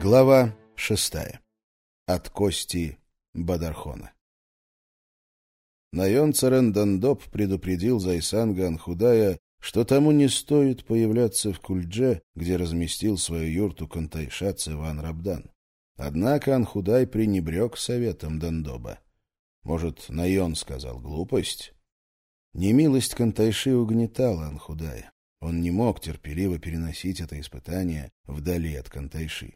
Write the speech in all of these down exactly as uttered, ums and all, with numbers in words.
Глава шестая. От кости Бадархона. Найон Царен-Дандоп предупредил Зайсанга Анхудая, что тому не стоит появляться в Кульдже, где разместил свою юрту Кантайша Цеван-Рабдан. Однако Анхудай пренебрег советом Дандоба. Может, Найон сказал глупость? Немилость Кантайши угнетала Анхудая. Он не мог терпеливо переносить это испытание вдали от Кантайши.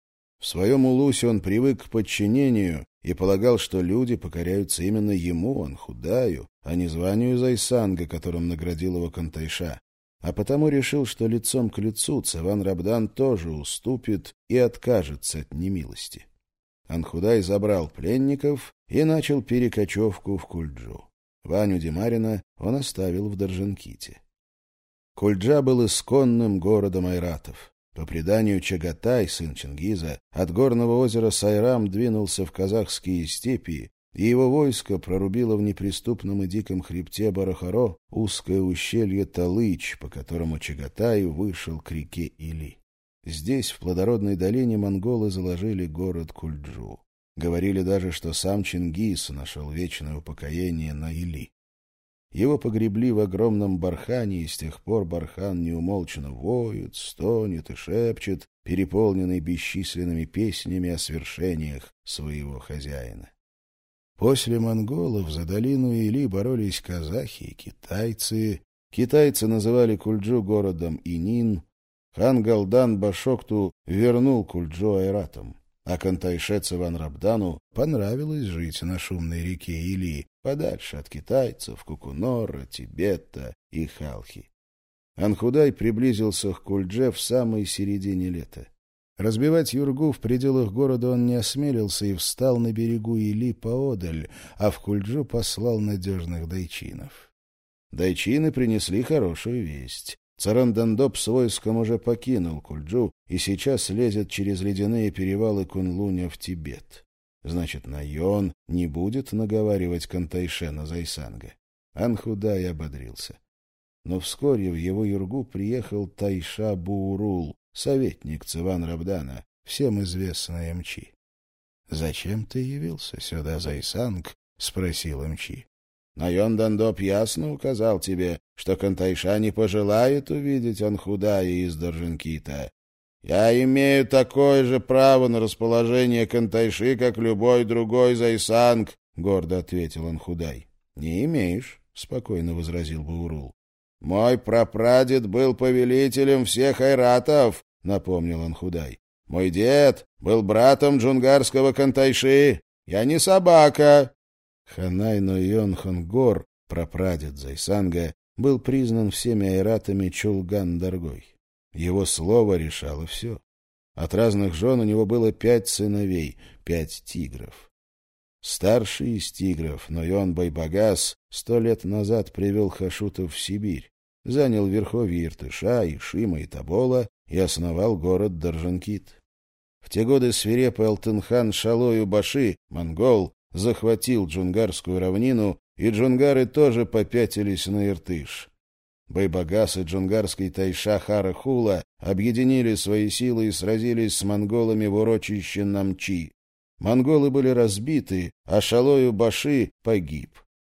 В своем улусе он привык к подчинению и полагал, что люди покоряются именно ему, Анхудаю, а не званию Зайсанга, которым наградил его Кантайша, а потому решил, что лицом к лицу Цеван-Рабдан тоже уступит и откажется от немилости. Анхудай забрал пленников и начал перекочевку в Кульджу. Ваню Демарина он оставил в Даржанките. Кульджа был исконным городом айратов. По преданию, Чагатай, сын Чингиза, от горного озера Сайрам двинулся в казахские степи, и его войско прорубило в неприступном и диком хребте Барахаро узкое ущелье Талыч, по которому Чагатай вышел к реке Или. Здесь, в плодородной долине, монголы заложили город Кульджу. Говорили даже, что сам Чингис нашел вечное упокоение на Или. Его погребли в огромном бархане, и с тех пор бархан неумолчно воет, стонет и шепчет, переполненный бесчисленными песнями о свершениях своего хозяина. После монголов за долину Или боролись казахи и китайцы. Китайцы называли Кульджу городом Инин. Хан Галдан Башокту вернул Кульджу айратам. А Кантайше Цеван-Рабдану понравилось жить на шумной реке Или, подальше от китайцев, Кукунора, Тибета и Халхи. Анхудай приблизился к Кульдже в самой середине лета. Разбивать юргу в пределах города он не осмелился и встал на берегу Или поодаль, а в Кульджу послал надежных дайчинов. Дайчины принесли хорошую весть. Царен-Дандоп с войском уже покинул Кульджу и сейчас лезет через ледяные перевалы Кунлуня в Тибет. Значит, Найон не будет наговаривать Кантайше на Зайсанга. Анхудай ободрился. Но вскоре в его юргу приехал Тайша Буурул, советник Цеван-Рабдана, всем известный Эмчи. — Зачем ты явился сюда, Зайсанг? — спросил Эмчи. Найон Дандоп ясно указал тебе, что Кантайша не пожелает увидеть Анхудая из Даржанкита. Я имею такое же право на расположение Кантайши, как любой другой Зайсанг, — гордо ответил Анхудай. — Не имеешь, — спокойно возразил Баурул. — Мой прапрадед был повелителем всех айратов, — напомнил Анхудай. — Мой дед был братом джунгарского Кантайши. Я не собака. Ханай Нойон Хонгор, прапрадед Зайсанга, был признан всеми айратами Чулган-Даргой. Его слово решало все. От разных жен у него было пять сыновей, пять тигров. Старший из тигров, Нойон Байбагас, сто лет назад привел хашутов в Сибирь, занял верховья Иртыша, Ишима и Тобола и основал город Даржанкит. В те годы свирепый Алтынхан Шалою-Баши, монгол, захватил джунгарскую равнину, и джунгары тоже попятились на Иртыш. Байбагас и джунгарский Тайша Хара-Хула объединили свои силы и сразились с монголами в урочище Намчи. Монголы были разбиты, а Шалою-Баши погиб.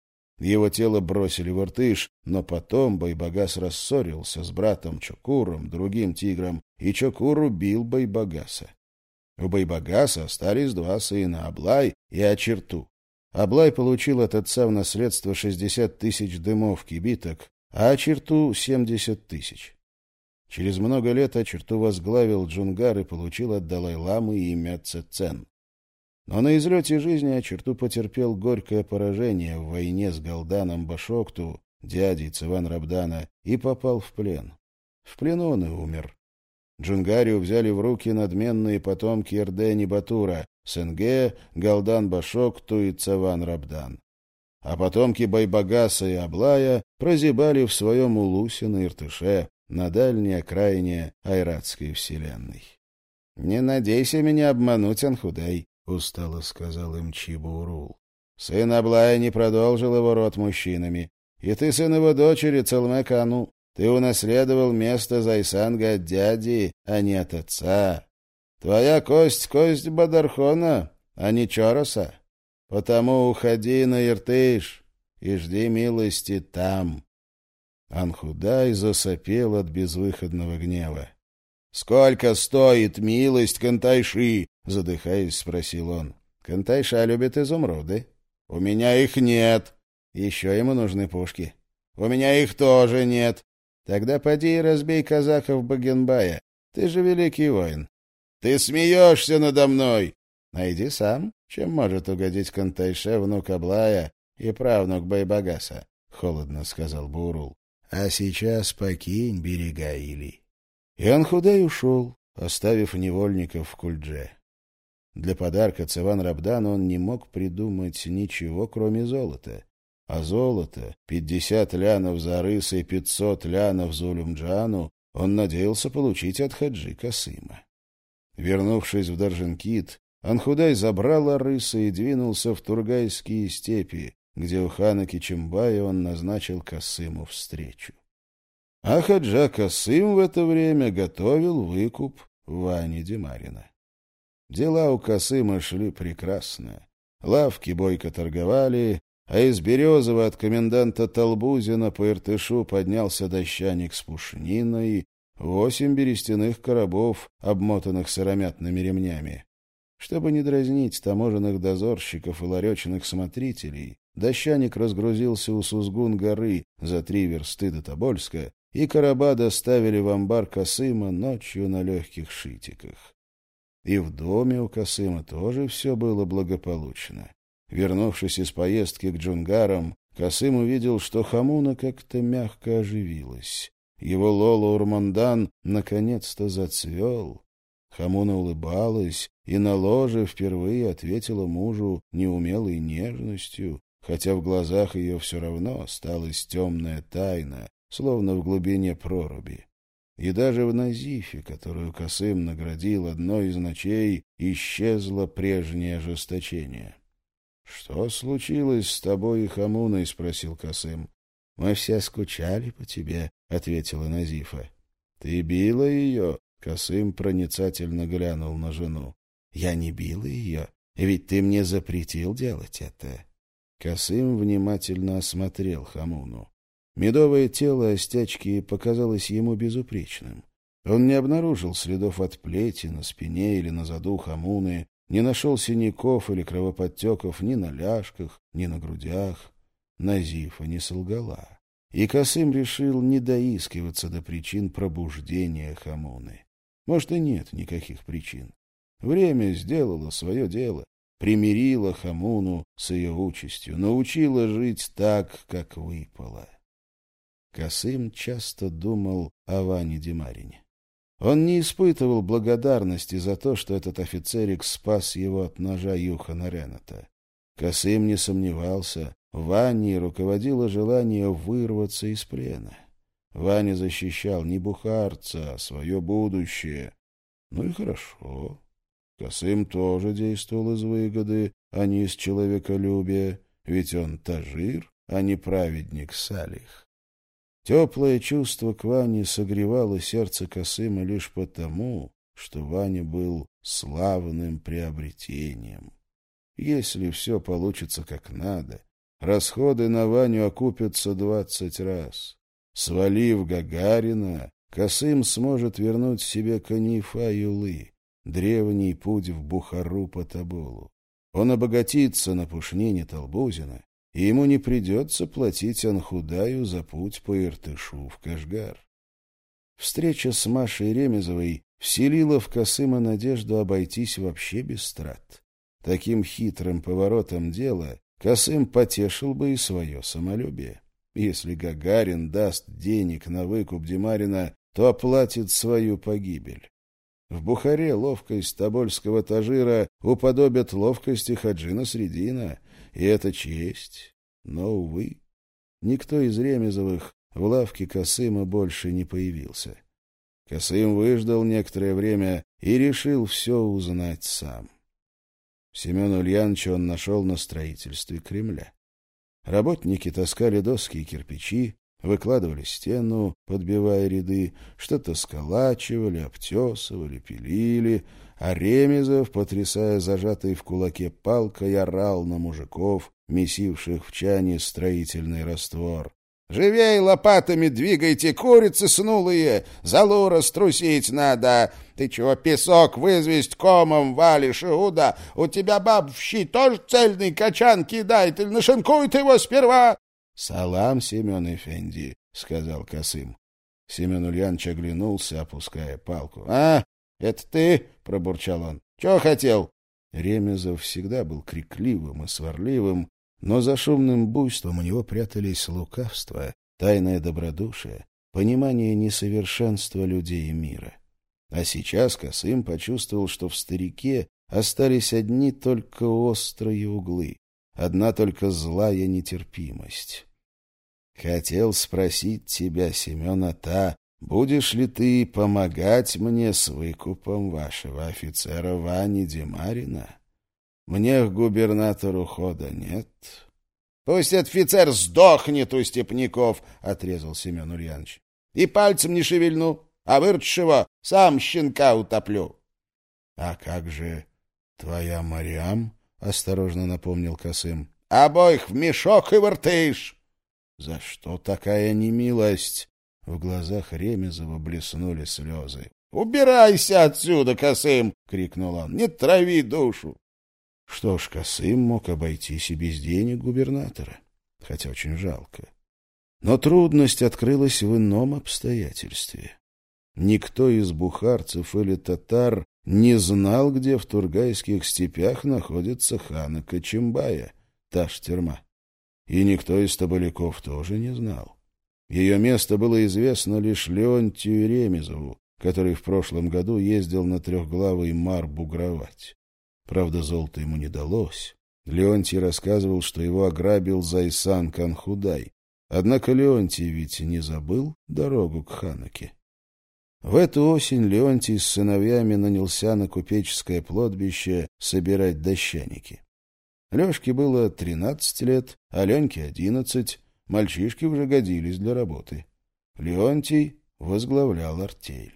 Его тело бросили в Иртыш, но потом Байбагас рассорился с братом Чокуром, другим тигром, и Чокур убил Байбагаса. У Байбагаса остались два сына, Аблай и Ачерту. Аблай получил от отца в наследство шестьдесят тысяч дымов кибиток, а Ачерту — семьдесят тысяч. Через много лет Ачерту возглавил Джунгар и получил от Далай-ламы имя Цецен. Но на излете жизни Ачерту потерпел горькое поражение в войне с Галданом Башокту, дядей Цеван-Рабдана, и попал в плен. В плену он и умер. Джунгарию взяли в руки надменные потомки Эрдени-Батура, Сенге, Галдан-Башокту и Цеван-Рабдан. А потомки Байбагаса и Аблая прозябали в своем улусе на Иртыше, на дальней окраине айратской вселенной. — Не надейся меня обмануть, Анхудай, — устало сказал Эмчи Баурул. — Сын Аблая не продолжил его род мужчинами, и ты сын его дочери Целмэ-Кану. Ты унаследовал место Зайсанга от дяди, а не от отца. Твоя кость — кость Бадархона, а не Чороса. Потому уходи на Иртыш и жди милости там». Анхудай засопел от безвыходного гнева. «Сколько стоит милость Кантайши?» — задыхаясь, спросил он. «Кантайша любит изумруды. У меня их нет. Еще ему нужны пушки. У меня их тоже нет. Тогда поди и разбей казаков Багенбая. Ты же великий воин. Ты смеешься надо мной. Найди сам, чем может угодить Кантайше внук Аблая и правнук Байбагаса», — холодно сказал Баурул. «А сейчас покинь берега Или». И Анхудай ушел, оставив невольников в Кульдже. Для подарка Цеван-Рабдану он не мог придумать ничего, кроме золота. А золото, пятьдесят лянов за рыса и пятьсот лянов за Улюмджану, он надеялся получить от Хаджи Касыма. Вернувшись в Даржинкит, Анхудай забрал Арыса и двинулся в Тургайские степи, где у хана Кичимбая он назначил Касыму встречу. А Хаджа Касым в это время готовил выкуп Вани Демарина. Дела у Касыма шли прекрасно. Лавки бойко торговали, а из Березова от коменданта Толбузина по Иртышу поднялся дощаник с пушниной, восемь берестяных коробов, обмотанных сыромятными ремнями. Чтобы не дразнить таможенных дозорщиков и ларечных смотрителей, дощаник разгрузился у Сузгун-горы за три версты до Тобольска, и короба доставили в амбар Касыма ночью на легких шитиках. И в доме у Касыма тоже все было благополучно. Вернувшись из поездки к джунгарам, Касым увидел, что Хамуна как-то мягко оживилась. Его Лола Урмандан наконец-то зацвел. Хамуна улыбалась и на ложе впервые ответила мужу неумелой нежностью, хотя в глазах ее все равно осталась темная тайна, словно в глубине проруби. И даже в Назифе, которую Касым наградил одной из ночей, исчезло прежнее ожесточение. — Что случилось с тобой и Хамуной? — спросил Касым. — Мы все скучали по тебе, — ответила Назифа. — Ты била ее? — Касым проницательно глянул на жену. — Я не била ее, ведь ты мне запретил делать это. Касым внимательно осмотрел Хамуну. Медовое тело Остячки показалось ему безупречным. Он не обнаружил следов от плети на спине или на заду Хамуны, не нашел синяков или кровоподтеков ни на ляжках, ни на грудях. Назифа не солгала. И Касым решил не доискиваться до причин пробуждения Хамуны. Может, и нет никаких причин. Время сделало свое дело, примирило Хамуну с ее участью, научило жить так, как выпало. Касым часто думал о Ване Демарине. Он не испытывал благодарности за то, что этот офицерик спас его от ножа Юхана Рената. Касым не сомневался, Ваней руководило желание вырваться из плена. Ваня защищал не бухарца, а свое будущее. Ну и хорошо. Касым тоже действовал из выгоды, а не из человеколюбия, ведь он тажир, а не праведник Салих. Теплое чувство к Ване согревало сердце Касыма лишь потому, что Ваня был славным приобретением. Если все получится как надо, расходы на Ваню окупятся двадцать раз. Свалив Гагарина, Касым сможет вернуть себе Канифа-Юлы, древний путь в Бухару по Тоболу. Он обогатится на пушнине Толбузина, и ему не придется платить Анхудаю за путь по Иртышу в Кашгар. Встреча с Машей Ремезовой вселила в Касыма надежду обойтись вообще без трат. Таким хитрым поворотом дела Касым потешил бы и свое самолюбие. Если Гагарин даст денег на выкуп Демарина, то оплатит свою погибель. В Бухаре ловкость тобольского тажира уподобят ловкости Хаджина Средина, и это честь. Но, увы, никто из Ремезовых в лавке Касыма больше не появился. Касым выждал некоторое время и решил все узнать сам. Семена Ульяновича он нашел на строительстве Кремля. Работники таскали доски и кирпичи, выкладывали стену, подбивая ряды, что-то сколачивали, обтесывали, пилили, а Ремезов, потрясая зажатой в кулаке палкой, орал на мужиков, месивших в чане строительный раствор. «Живей лопатами двигайте, курицы снулые! Залу раструсить надо! Ты чего песок вызвесть комом валишь, Иуда? У тебя баб в щи тоже цельный качан кидает или нашинкует его сперва?» «Салам, Семен Эфенди», — сказал Касым. Семен Ульянович оглянулся, опуская палку. «А, это ты?» — пробурчал он. «Чего хотел?» Ремезов всегда был крикливым и сварливым, но за шумным буйством у него прятались лукавство, тайное добродушие, понимание несовершенства людей и мира. А сейчас Касым почувствовал, что в старике остались одни только острые углы, одна только злая нетерпимость. «Хотел спросить тебя, Семен Ата, будешь ли ты помогать мне с выкупом вашего офицера Вани Демарина? Мне к губернатору хода нет». «Пусть офицер сдохнет у степняков», — отрезал Семен Ульянович. «И пальцем не шевельну, а выручишь его, сам щенка утоплю». «А как же твоя Мариам?» — осторожно напомнил Касым. «Обоих в мешок и выртыш». «За что такая немилость?» В глазах Ремезова блеснули слезы. «Убирайся отсюда, Касым!» — крикнул он. «Не трави душу!» Что ж, Касым мог обойтись и без денег губернатора, хотя очень жалко. Но трудность открылась в ином обстоятельстве. Никто из бухарцев или татар не знал, где в Тургайских степях находится хана Кочембая, Таш-Терма. И никто из табаляков тоже не знал. Ее место было известно лишь Леонтию Ремезову, который в прошлом году ездил на трехглавый мар бугровать. Правда, золото ему не далось. Леонтий рассказывал, что его ограбил Зайсан Канхудай. Однако Леонтий ведь не забыл дорогу к Ханаке. В эту осень Леонтий с сыновьями нанялся на купеческое плотбище собирать дощаники. Лешке было тринадцать лет, а Леньке одиннадцать. Мальчишки уже годились для работы. Леонтий возглавлял артель.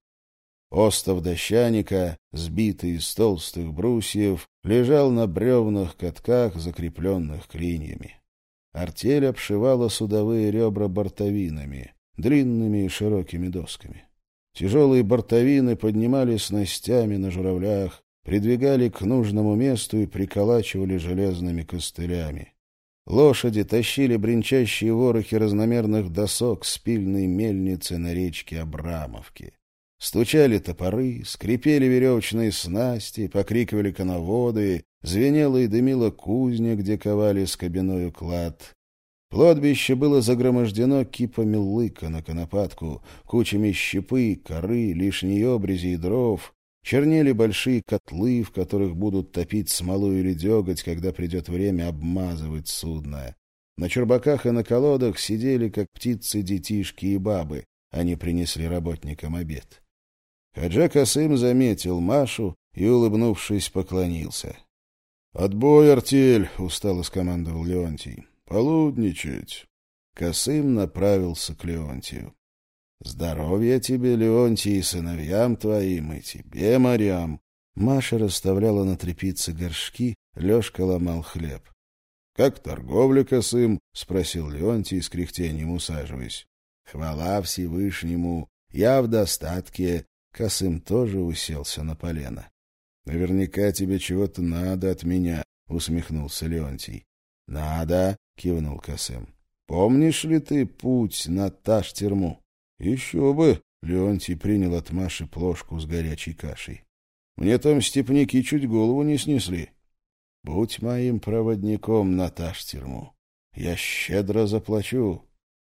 Остов дощаника, сбитый из толстых брусьев, лежал на бревнах катках, закрепленных клиньями. Артель обшивала судовые ребра бортовинами, длинными и широкими досками. Тяжелые бортовины поднимали снастями на журавлях, придвигали к нужному месту и приколачивали железными костылями. Лошади тащили бренчащие ворохи разномерных досок с пильной мельницы на речке Абрамовки. Стучали топоры, скрипели веревочные снасти, покрикивали коноводы, звенела и дымила кузня, где ковали скобяной уклад. Плотбище было загромождено кипами лыка на конопатку, кучами щепы, коры, лишней обрези и дров. Чернели большие котлы, в которых будут топить смолу или деготь, когда придет время обмазывать судно. На чурбаках и на колодах сидели, как птицы, детишки и бабы. Они принесли работникам обед. Хаджа Касым заметил Машу и, улыбнувшись, поклонился. — Отбой, артель! — устало скомандовал Леонтий. — Полудничать! Касым направился к Леонтию. — Здоровья тебе, Леонтий, и сыновьям твоим, и тебе, Марьям! Маша расставляла на тряпице горшки, Лешка ломал хлеб. — Как торговля, Касым? — спросил Леонтий с кряхтением, усаживаясь. — Хвала Всевышнему! Я в достатке! Касым тоже уселся на полено. — Наверняка тебе чего-то надо от меня, — усмехнулся Леонтий. — Надо, — кивнул Касым. — Помнишь ли ты путь на Таш-Терму? — Еще бы, — Леонтий принял от Маши плошку с горячей кашей. — Мне там степняки чуть голову не снесли. Будь моим проводником на Таш-Терму. Я щедро заплачу.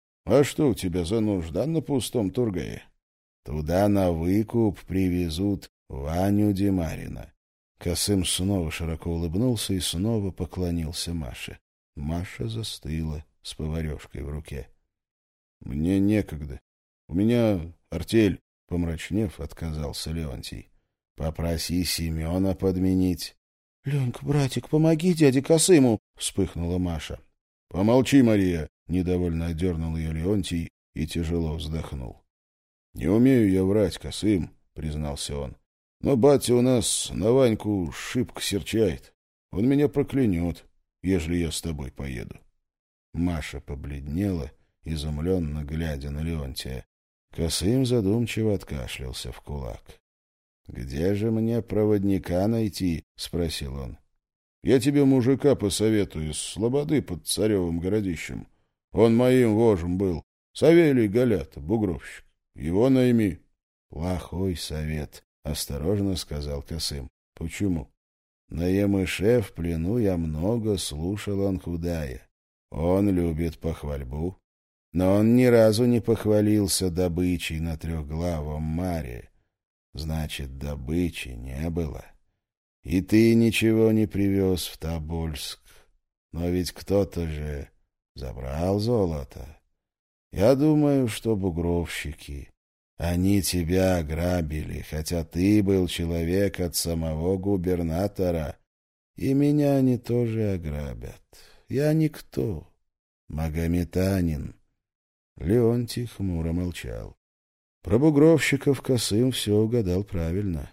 А что у тебя за нужда на пустом Тургае? Туда на выкуп привезут Ваню Демарина. Касым снова широко улыбнулся и снова поклонился Маше. Маша застыла с поварешкой в руке. — Мне некогда. У меня артель, — помрачнев, отказался Леонтий. — Попроси Семена подменить. — Ленька, братик, помоги дяде Касыму, — вспыхнула Маша. — Помолчи, Мария, — недовольно одернул ее Леонтий и тяжело вздохнул. — Не умею я врать, Косым, — признался он. — Но батя у нас на Ваньку шибко серчает. Он меня проклянет, ежели я с тобой поеду. Маша побледнела, изумленно глядя на Леонтия. Косым задумчиво откашлялся в кулак. — Где же мне проводника найти? — спросил он. — Я тебе мужика посоветую из слободы под Царевым городищем. Он моим вожем был. Савелий Галята, бугровщик. Его найми. — Плохой совет, — осторожно сказал Косым. — Почему? На Емыше в плену я много слушал Анхудая. Он любит похвальбу. Но он ни разу не похвалился добычей на трехглавом маре. Значит, добычи не было. И ты ничего не привез в Тобольск. Но ведь кто-то же забрал золото. Я думаю, что бугровщики. Они тебя ограбили, хотя ты был человек от самого губернатора. И меня они тоже ограбят. Я никто. Магометанин. Леонтий хмуро молчал. Про бугровщиков Косым все угадал правильно.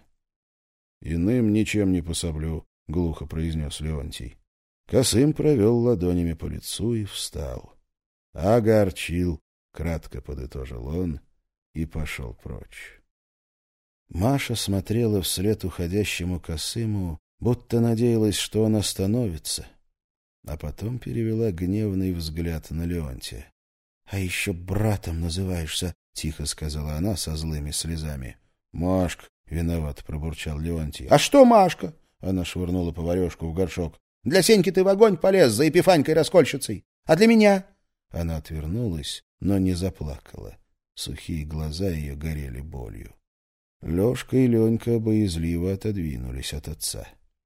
— Иным ничем не пособлю, — глухо произнес Леонтий. Косым провел ладонями по лицу и встал. — Огорчил, — кратко подытожил он и пошел прочь. Маша смотрела вслед уходящему Косыму, будто надеялась, что он остановится, а потом перевела гневный взгляд на Леонтия. — А еще братом называешься, — тихо сказала она со злыми слезами. — Машка, — виноват пробурчал Леонтий. — А что Машка? — она швырнула поварешку в горшок. — Для Сеньки ты в огонь полез за Епифанькой-раскольщицей. А для меня? Она отвернулась, но не заплакала. Сухие глаза ее горели болью. Лешка и Ленька боязливо отодвинулись от отца.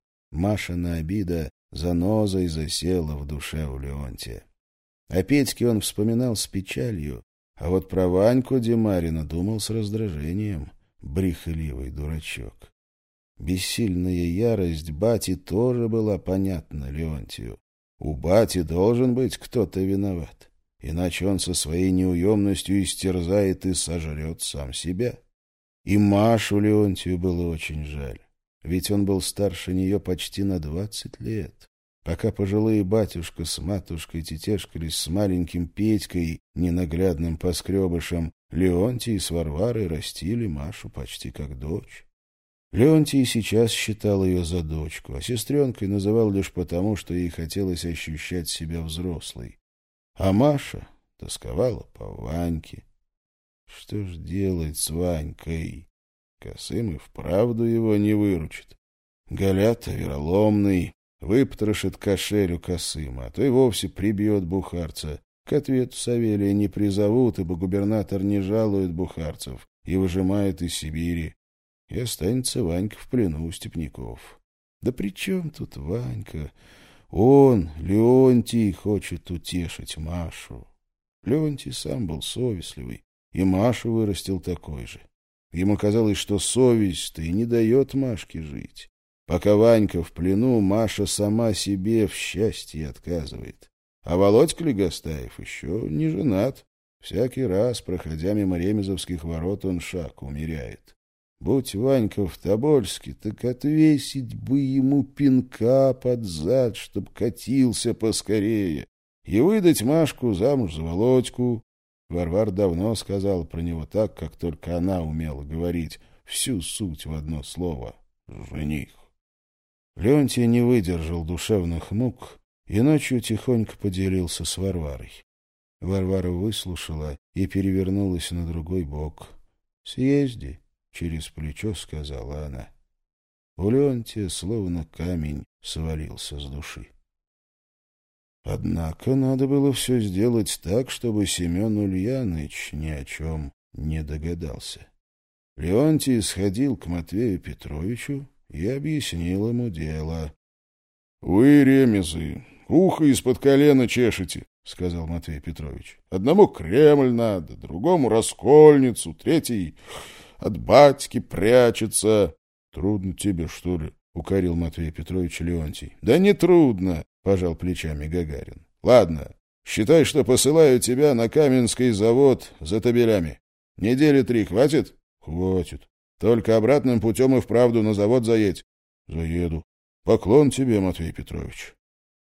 Машина обида занозой засела в душе у Леонтия. О Петьке он вспоминал с печалью, а вот про Ваньку Демарина думал с раздражением. Брехливый дурачок. Бессильная ярость бати тоже была понятна Леонтию. У бати должен быть кто-то виноват, иначе он со своей неуемностью истерзает и сожрет сам себя. И Машу Леонтию было очень жаль, ведь он был старше нее почти на двадцать лет. Пока пожилые батюшка с матушкой тетешкались с маленьким Петькой, ненаглядным поскребышем, Леонтий с Варварой растили Машу почти как дочь. Леонтий сейчас считал ее за дочку, а сестренкой называл лишь потому, что ей хотелось ощущать себя взрослой. А Маша тосковала по Ваньке. Что ж делать с Ванькой? Косым и вправду его не выручит. Галята вероломный, выпотрошит кошерю Косыма, а то и вовсе прибьет бухарца. К ответу Савелия не призовут, ибо губернатор не жалует бухарцев и выжимает из Сибири. И останется Ванька в плену у степняков. Да при чем тут Ванька? Он, Леонтий, хочет утешить Машу. Леонтий сам был совестливый, и Машу вырастил такой же. Ему казалось, что совесть-то и не дает Машке жить. Пока Ванька в плену, Маша сама себе в счастье отказывает. А Володька Легостаев еще не женат. Всякий раз, проходя мимо ремезовских ворот, он шаг умеряет. Будь Ванька в Тобольске, так отвесить бы ему пинка под зад, чтоб катился поскорее, и выдать Машку замуж за Володьку. Варвар давно сказал про него так, как только она умела говорить, всю суть в одно слово — жених. Леонтий не выдержал душевных мук и ночью тихонько поделился с Варварой. Варвара выслушала и перевернулась на другой бок. — Съезди, — через плечо сказала она. У Леонтия словно камень свалился с души. Однако надо было все сделать так, чтобы Семен Ульяныч ни о чем не догадался. Леонтий сходил к Матвею Петровичу и объяснил ему дело. — Вы, ремезы, ухо из-под колена чешете, — сказал Матвей Петрович. — Одному Кремль надо, другому Раскольницу, третий от батьки прячется. — Трудно тебе, что ли? — укорил Матвей Петрович Леонтий. — Да не трудно, — пожал плечами Гагарин. — Ладно, Считай, что посылаю тебя на Каменский завод за табелями. Недели три хватит? Хватит. Только обратным путем и вправду на завод заедь. Заеду. Поклон тебе, Матвей Петрович.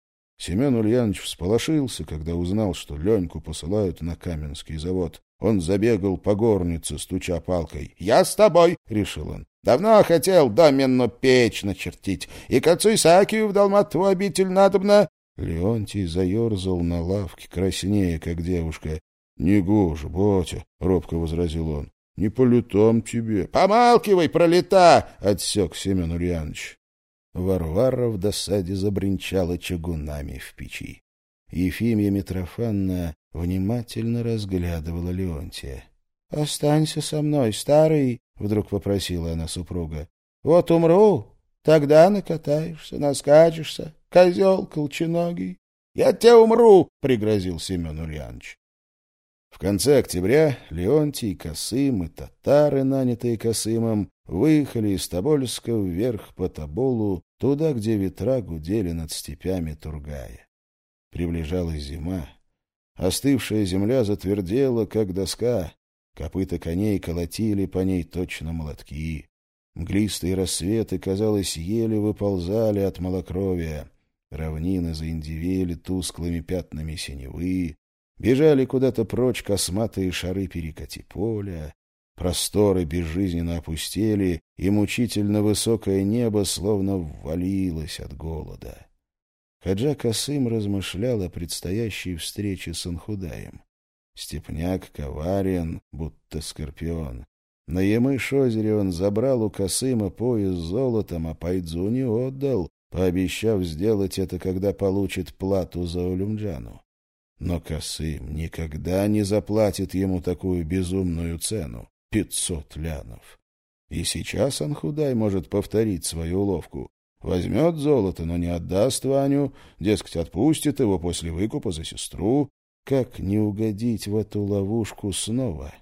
Семен Ульянович всполошился, когда узнал, что Леньку посылают на Каменский завод. Он забегал по горнице, стуча палкой. — Я с тобой, — решил он. — Давно хотел доменную печь начертить, и к отцу Исаакию в Долматову обитель надобно. Леонтий заерзал на лавке, краснее, как девушка. — Негоже, батя, — робко возразил он. — Не по летам тебе. — Помалкивай, пролета! — отсек Семен Ульянович. Варвара в досаде забринчала чугунами в печи. Ефимья Митрофановна внимательно разглядывала Леонтия. — Останься со мной, старый, — вдруг попросила она супруга. — Вот умру, тогда накатаешься, наскачешься, козел колченогий. — Я тебя умру, — пригрозил Семен Ульянович. В конце октября Леонтий, Косым и татары, нанятые Косымом, выехали из Тобольска вверх по Тоболу, туда, где ветра гудели над степями Тургая. Приближалась зима. Остывшая земля затвердела, как доска. Копыта коней колотили по ней точно молотки. Мглистые рассветы, казалось, еле выползали от малокровия. Равнины заиндивели тусклыми пятнами синевы. Бежали куда-то прочь косматые шары перекати поля. Просторы безжизненно опустели, и мучительно высокое небо словно ввалилось от голода. Хаджа Косым размышлял о предстоящей встрече с Анхудаем. Степняк коварен, будто скорпион. На Ямыш-озере он забрал у Косыма пояс с золотом, а Пайдзу не отдал, пообещав сделать это, когда получит плату за Улюмджану. Но Косым никогда не заплатит ему такую безумную цену — пятьсот лянов. И сейчас Анхудай может повторить свою уловку. Возьмет золото, но не отдаст Ваню, дескать, отпустит его после выкупа за сестру. Как не угодить в эту ловушку снова?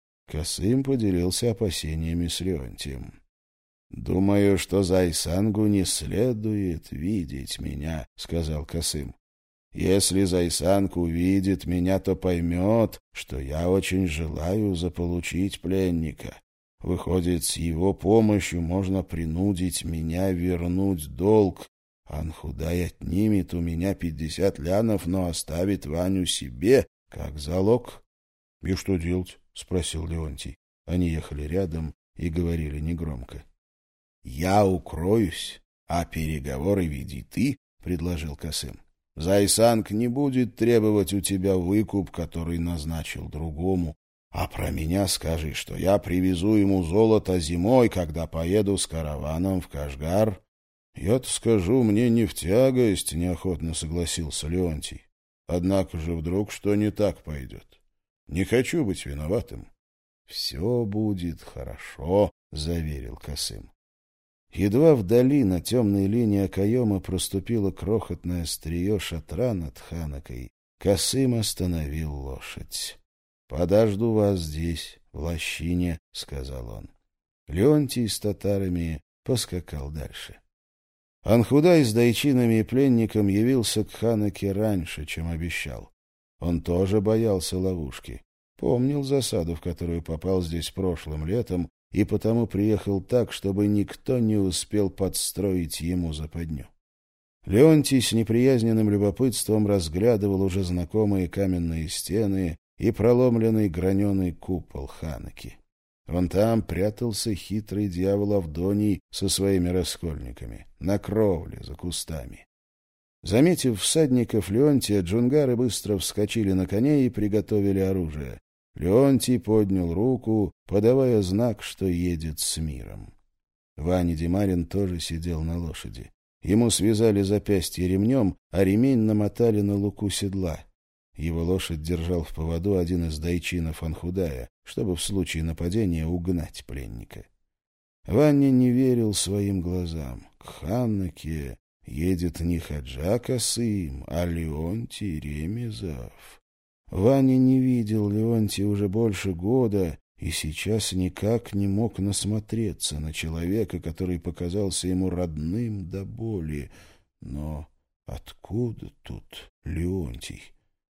Косым поделился опасениями с Леонтием. — Думаю, что Зайсангу не следует видеть меня, — сказал Косым. Если Зайсанг увидит меня, то поймет, что я очень желаю заполучить пленника. Выходит, с его помощью можно принудить меня вернуть долг. Анхудай отнимет у меня пятьдесят лянов, но оставит Ваню себе, как залог. — И что делать? — спросил Леонтий. Они ехали рядом и говорили негромко. — Я укроюсь, а переговоры веди ты, — предложил Косым. Зайсанг не будет требовать у тебя выкуп, который назначил другому, а про меня скажи, что я привезу ему золото зимой, когда поеду с караваном в Кашгар. — Я-то скажу, мне не в тягость, — неохотно согласился Леонтий. Однако же вдруг что не так пойдет. Не хочу быть виноватым. — Все будет хорошо, — заверил Косым. Едва вдали на темной линии окоема проступило крохотное острие шатра над Ханакой, Косым остановил лошадь. — Подожду вас здесь, в лощине, — сказал он. Леонтий с татарами поскакал дальше. Анхудай с дайчинами и пленником явился к Ханаке раньше, чем обещал. Он тоже боялся ловушки, помнил засаду, в которую попал здесь прошлым летом, и потому приехал так, чтобы никто не успел подстроить ему западню. Леонтий с неприязненным любопытством разглядывал уже знакомые каменные стены и проломленный граненый купол Ханаки. Вон там прятался хитрый дьявол Авдоний со своими раскольниками, на кровле за кустами. Заметив всадников Леонтия, джунгары быстро вскочили на коней и приготовили оружие. Леонтий поднял руку, подавая знак, что едет с миром. Ваня Демарин тоже сидел на лошади. Ему связали запястье ремнем, а ремень намотали на луку седла. Его лошадь держал в поводу один из дайчинов Анхудая, чтобы в случае нападения угнать пленника. Ваня не верил своим глазам. К Ханаке едет не Хаджа Косым, а Леонтий Ремезов. Ваня не видел Леонтия уже больше года и сейчас никак не мог насмотреться на человека, который показался ему родным до боли. Но откуда тут Леонтий?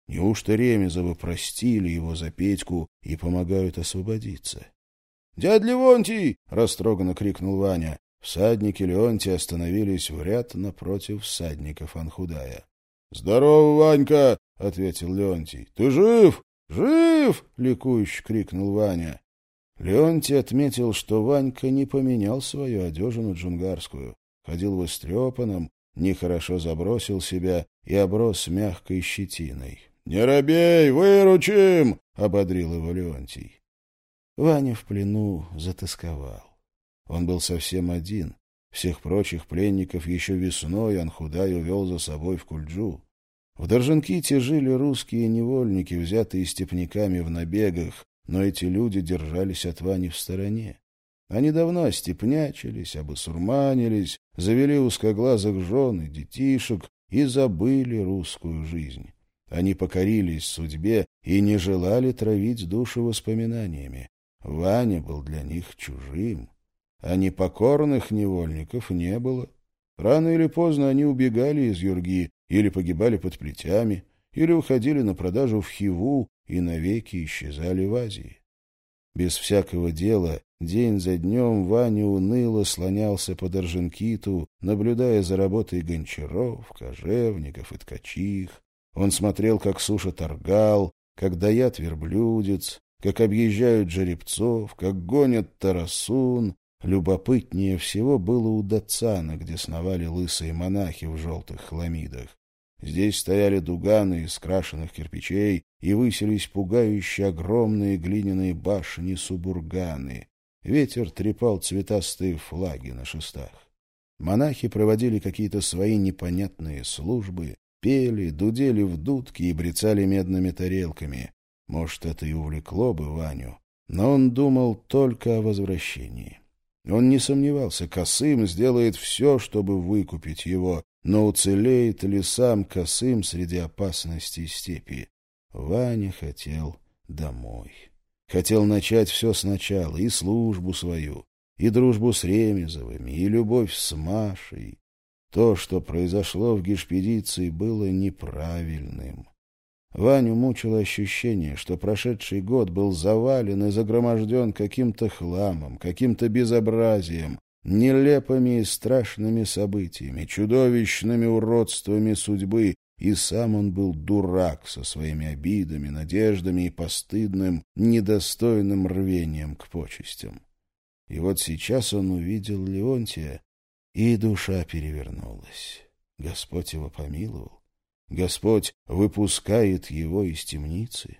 Неужто Ремезовы простили его за Петьку и помогают освободиться? — Дядь Леонтий! — растроганно крикнул Ваня. Всадники Леонтия остановились в ряд напротив всадников Анхудая. — Здорово, Ванька! — ответил Леонтий. — Ты жив? — Жив! — ликующе крикнул Ваня. Леонтий отметил, что Ванька не поменял свою одежину джунгарскую. Ходил в истрепанном, нехорошо забросил себя и оброс мягкой щетиной. — Не робей, выручим! — ободрил его Леонтий. Ваня в плену затосковал. Он был совсем один. Всех прочих пленников еще весной Анхудай увел за собой в Кульджу. В Даржанките жили русские невольники, взятые степняками в набегах, но эти люди держались от Вани в стороне. Они давно остепнячились, обосурманились, завели узкоглазых жен и детишек и забыли русскую жизнь. Они покорились судьбе и не желали травить душу воспоминаниями. Ваня был для них чужим, а непокорных невольников не было. Рано или поздно они убегали из Юрги или погибали под плетями, или уходили на продажу в Хиву и навеки исчезали в Азии. Без всякого дела, день за днем Ваня уныло слонялся по Даржанкиту, наблюдая за работой гончаров, кожевников и ткачих. Он смотрел, как сушат аргал, как доят верблюдец, как объезжают жеребцов, как гонят тарасун. Любопытнее всего было у Дацана, где сновали лысые монахи в желтых хламидах. Здесь стояли дуганы из крашеных кирпичей и высились пугающие огромные глиняные башни-субурганы. Ветер трепал цветастые флаги на шестах. Монахи проводили какие-то свои непонятные службы, пели, дудели в дудки и брецали медными тарелками. Может, это и увлекло бы Ваню, но он думал только о возвращении. Он не сомневался, Касым сделает все, чтобы выкупить его, но уцелеет ли сам Касым среди опасностей степи? Ваня хотел домой. Хотел начать все сначала, и службу свою, и дружбу с Ремезовыми, и любовь с Машей. То, что произошло в Гишпедиции, было неправильным. Ваню мучило ощущение, что прошедший год был завален и загроможден каким-то хламом, каким-то безобразием, нелепыми и страшными событиями, чудовищными уродствами судьбы, и сам он был дурак со своими обидами, надеждами и постыдным, недостойным рвением к почестям. И вот сейчас он увидел Леонтия, и душа перевернулась. Господь его помиловал. Господь выпускает его из темницы.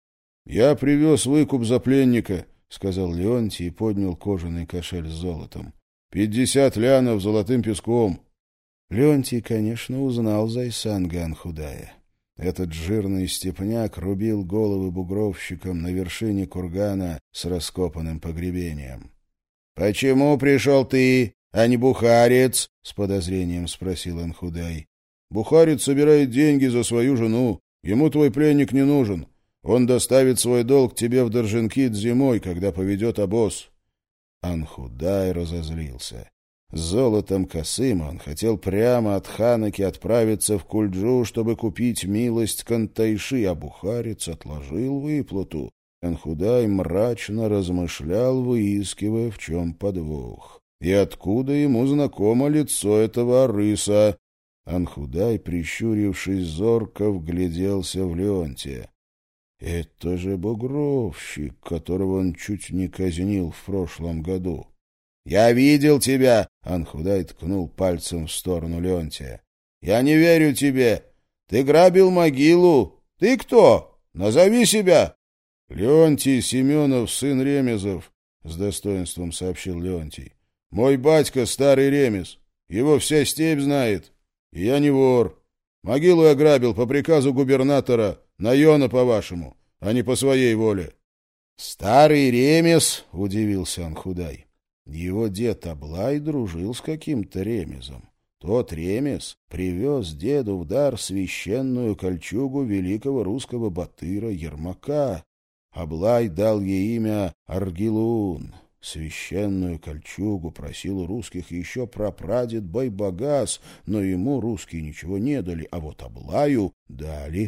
— Я привез выкуп за пленника, — сказал Леонтий и поднял кожаный кошель с золотом. — Пятьдесят лянов золотым песком. Леонтий, конечно, узнал Зайсан-га Анхудая. Этот жирный степняк рубил головы бугровщикам на вершине кургана с раскопанным погребением. — Почему пришел ты, а не бухарец? — с подозрением спросил Анхудай. Бухарец собирает деньги за свою жену. Ему твой пленник не нужен. Он доставит свой долг тебе в Даржанкит зимой, когда поведет обоз. Анхудай разозлился. С золотом Касыма он хотел прямо от Ханаки отправиться в Кульджу, чтобы купить милость Кантайши, а бухарец отложил выплату. Анхудай мрачно размышлял, выискивая, в чем подвох. И откуда ему знакомо лицо этого арыса? Анхудай, прищурившись зорко, вгляделся в Леонтия. Это же бугровщик, которого он чуть не казнил в прошлом году. — Я видел тебя! — Анхудай ткнул пальцем в сторону Леонтия. — Я не верю тебе! Ты грабил могилу! Ты кто? Назови себя! — Леонтий Семенов, сын Ремезов, — с достоинством сообщил Леонтий. — Мой батька старый Ремез. Его вся степь знает. И я не вор. Могилу я грабил по приказу губернатора, Найона, по-вашему, а не по своей воле. — Старый Ремез, — удивился Анхудай. Его дед Аблай дружил с каким-то Ремезом. Тот Ремез привез деду в дар священную кольчугу великого русского батыра Ермака. Аблай дал ей имя Аргилун. Священную кольчугу просил у русских еще прапрадед Байбагас, но ему русские ничего не дали, а вот Аблаю дали.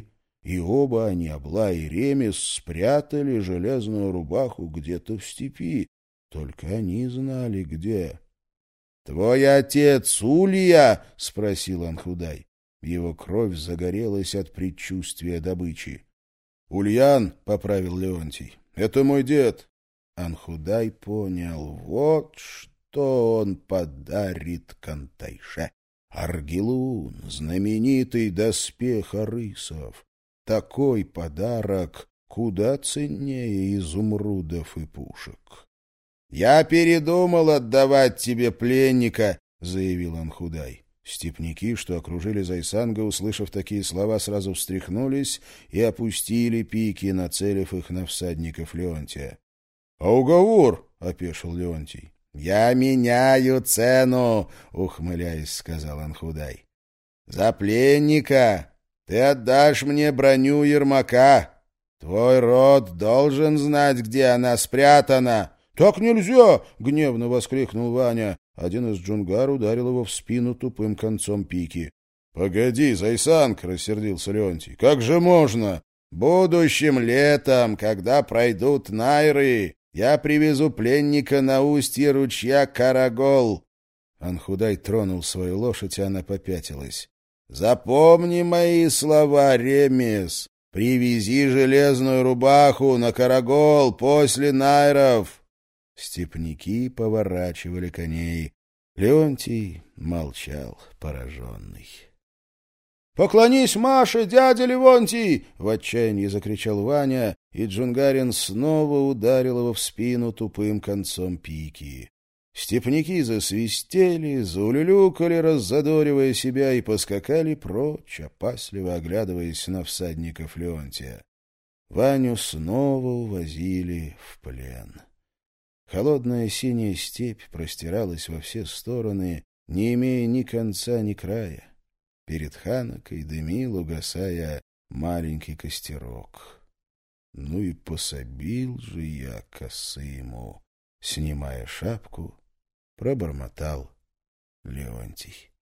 и оба они, Абла и Ремес, спрятали железную рубаху где-то в степи. Только они знали, где. — Твой отец Улья? — спросил Анхудай. Его кровь загорелась от предчувствия добычи. — Ульян, — поправил Леонтий, — это мой дед. Анхудай понял, вот что он подарит Кантайше. Аргилун, знаменитый доспех арысов. Такой подарок куда ценнее изумрудов и пушек. — Я передумал отдавать тебе пленника, — заявил Анхудай. Степняки, что окружили Зайсанга, услышав такие слова, сразу встряхнулись и опустили пики, нацелив их на всадников Леонтия. — А уговор? — опешил Леонтий. — Я меняю цену, — ухмыляясь, сказал Анхудай. — За пленника ты отдашь мне броню Ермака. Твой род должен знать, где она спрятана. — Так нельзя! — гневно воскликнул Ваня. Один из джунгар ударил его в спину тупым концом пики. — Погоди, Зайсанг! — рассердился Леонтий. — Как же можно? Будущим летом, когда пройдут найры, я привезу пленника на устье ручья Карагол. Анхудай тронул свою лошадь, и она попятилась. — Запомни мои слова, Ремес. Привези железную рубаху на Карагол после найров. Степняки поворачивали коней. Леонтий молчал, пораженный. — Поклонись Маше, дядя Левонтий! — в отчаянии закричал Ваня, и джунгарин снова ударил его в спину тупым концом пики. Степняки засвистели, заулюлюкали, раззадоривая себя, и поскакали прочь, опасливо оглядываясь на всадников Леонтия. Ваню снова увозили в плен. Холодная синяя степь простиралась во все стороны, не имея ни конца, ни края. Перед ханакой дымил, угасая, маленький костерок. Ну и пособил же я Косыму, снимая шапку, пробормотал Леонтий.